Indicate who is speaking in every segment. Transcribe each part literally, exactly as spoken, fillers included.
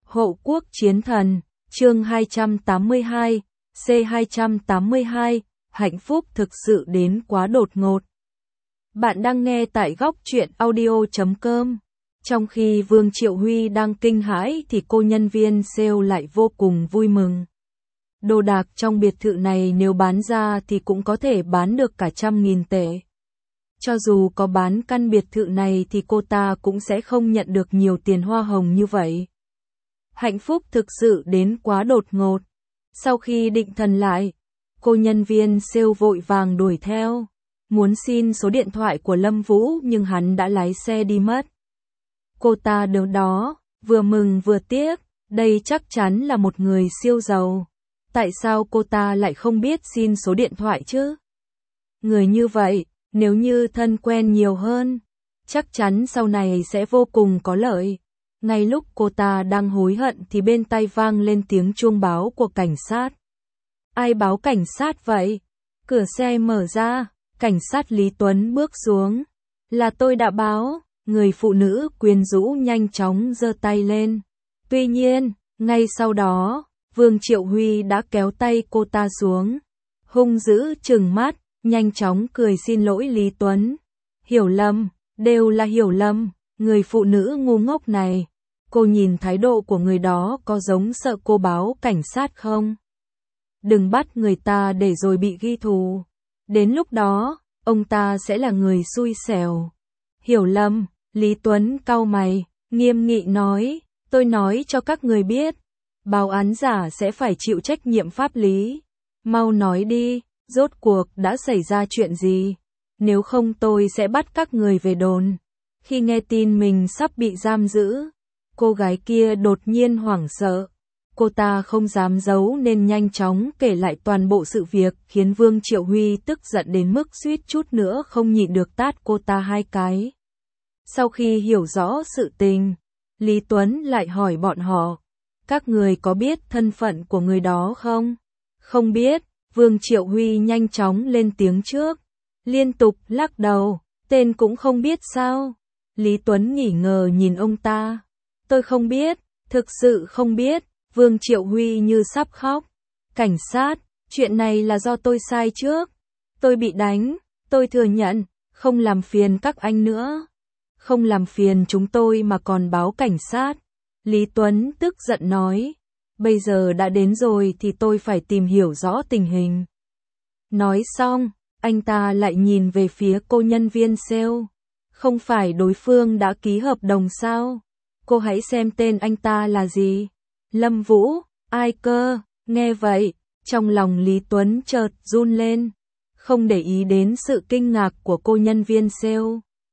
Speaker 1: Hộ quốc chiến thần, chương hai trăm tám mươi hai, C hai trăm tám mươi hai, hạnh phúc thực sự đến quá đột ngột. Bạn đang nghe tại góc truyện audio chấm com. Trong khi Vương Triệu Huy đang kinh hãi thì cô nhân viên sale lại vô cùng vui mừng. Đồ đạc trong biệt thự này nếu bán ra thì cũng có thể bán được cả trăm nghìn tệ. Cho dù có bán căn biệt thự này thì cô ta cũng sẽ không nhận được nhiều tiền hoa hồng như vậy. Hạnh phúc thực sự đến quá đột ngột. Sau khi định thần lại, cô nhân viên sale vội vàng đuổi theo, muốn xin số điện thoại của Lâm Vũ nhưng hắn đã lái xe đi mất. Cô ta đứng đó, vừa mừng vừa tiếc, đây chắc chắn là một người siêu giàu. Tại sao cô ta lại không biết xin số điện thoại chứ? Người như vậy, nếu như thân quen nhiều hơn, chắc chắn sau này sẽ vô cùng có lợi. Ngay lúc cô ta đang hối hận thì bên tai vang lên tiếng chuông báo của cảnh sát. Ai báo cảnh sát vậy? Cửa xe mở ra, cảnh sát Lý Tuấn bước xuống. Là tôi đã báo, người phụ nữ quyến rũ nhanh chóng giơ tay lên. Tuy nhiên, ngay sau đó, Vương Triệu Huy đã kéo tay cô ta xuống. Hung dữ trừng mắt, nhanh chóng cười xin lỗi Lý Tuấn. Hiểu lầm, đều là hiểu lầm. Người phụ nữ ngu ngốc này, cô nhìn thái độ của người đó có giống sợ cô báo cảnh sát không? Đừng bắt người ta để rồi bị ghi thù. Đến lúc đó, ông ta sẽ là người xui xẻo. Hiểu lầm, Lý Tuấn cau mày, nghiêm nghị nói, tôi nói cho các người biết, báo án giả sẽ phải chịu trách nhiệm pháp lý. Mau nói đi, rốt cuộc đã xảy ra chuyện gì? Nếu không tôi sẽ bắt các người về đồn. Khi nghe tin mình sắp bị giam giữ, cô gái kia đột nhiên hoảng sợ. Cô ta không dám giấu nên nhanh chóng kể lại toàn bộ sự việc khiến Vương Triệu Huy tức giận đến mức suýt chút nữa không nhịn được tát cô ta hai cái. Sau khi hiểu rõ sự tình, Lý Tuấn lại hỏi bọn họ, các người có biết thân phận của người đó không? Không biết, Vương Triệu Huy nhanh chóng lên tiếng trước, liên tục lắc đầu, tên cũng không biết sao? Lý Tuấn nghỉ ngờ nhìn ông ta. Tôi không biết, thực sự không biết. Vương Triệu Huy như sắp khóc. Cảnh sát, chuyện này là do tôi sai trước. Tôi bị đánh, tôi thừa nhận, không làm phiền các anh nữa. Không làm phiền chúng tôi mà còn báo cảnh sát. Lý Tuấn tức giận nói. Bây giờ đã đến rồi thì tôi phải tìm hiểu rõ tình hình. Nói xong, anh ta lại nhìn về phía cô nhân viên sale. Không phải đối phương đã ký hợp đồng sao? Cô hãy xem tên anh ta là gì? Lâm Vũ, ai cơ? Nghe vậy, trong lòng Lý Tuấn chợt run lên, không để ý đến sự kinh ngạc của cô nhân viên sale.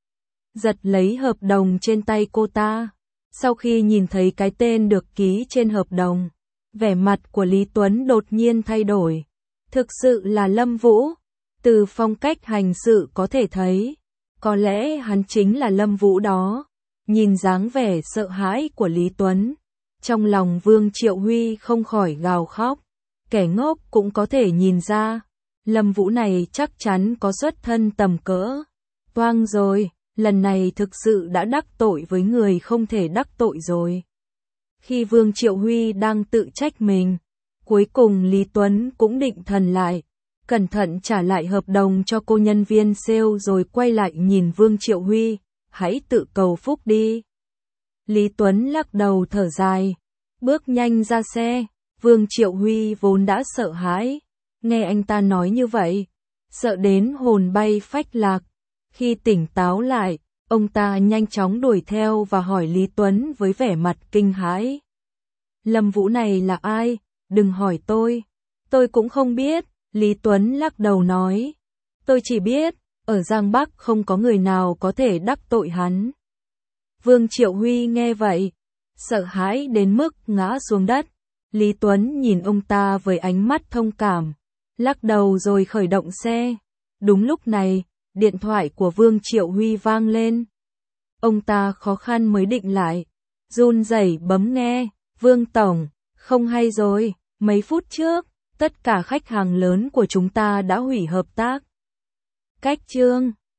Speaker 1: Giật lấy hợp đồng trên tay cô ta. Sau khi nhìn thấy cái tên được ký trên hợp đồng, vẻ mặt của Lý Tuấn đột nhiên thay đổi. Thực sự là Lâm Vũ. Từ phong cách hành sự có thể thấy, có lẽ hắn chính là Lâm Vũ đó. Nhìn dáng vẻ sợ hãi của Lý Tuấn, trong lòng Vương Triệu Huy không khỏi gào khóc. Kẻ ngốc cũng có thể nhìn ra, Lâm Vũ này chắc chắn có xuất thân tầm cỡ. Toang rồi, lần này thực sự đã đắc tội với người không thể đắc tội rồi. Khi Vương Triệu Huy đang tự trách mình, cuối cùng Lý Tuấn cũng định thần lại, cẩn thận trả lại hợp đồng cho cô nhân viên sale rồi quay lại nhìn Vương Triệu Huy, hãy tự cầu phúc đi. Lý Tuấn lắc đầu thở dài, bước nhanh ra xe. Vương Triệu Huy vốn đã sợ hãi, nghe anh ta nói như vậy, sợ đến hồn bay phách lạc. Khi tỉnh táo lại, ông ta nhanh chóng đuổi theo và hỏi Lý Tuấn với vẻ mặt kinh hãi. Lâm Vũ này là ai? Đừng hỏi tôi. Tôi cũng không biết. Lý Tuấn lắc đầu nói. Tôi chỉ biết, ở Giang Bắc không có người nào có thể đắc tội hắn. Vương Triệu Huy nghe vậy, sợ hãi đến mức ngã xuống đất. Lý Tuấn nhìn ông ta với ánh mắt thông cảm, lắc đầu rồi khởi động xe. Đúng lúc này, điện thoại của Vương Triệu Huy vang lên. Ông ta khó khăn mới định lại, run rẩy bấm nghe. Vương Tổng, không hay rồi, mấy phút trước, tất cả khách hàng lớn của chúng ta đã hủy hợp tác. Cách chương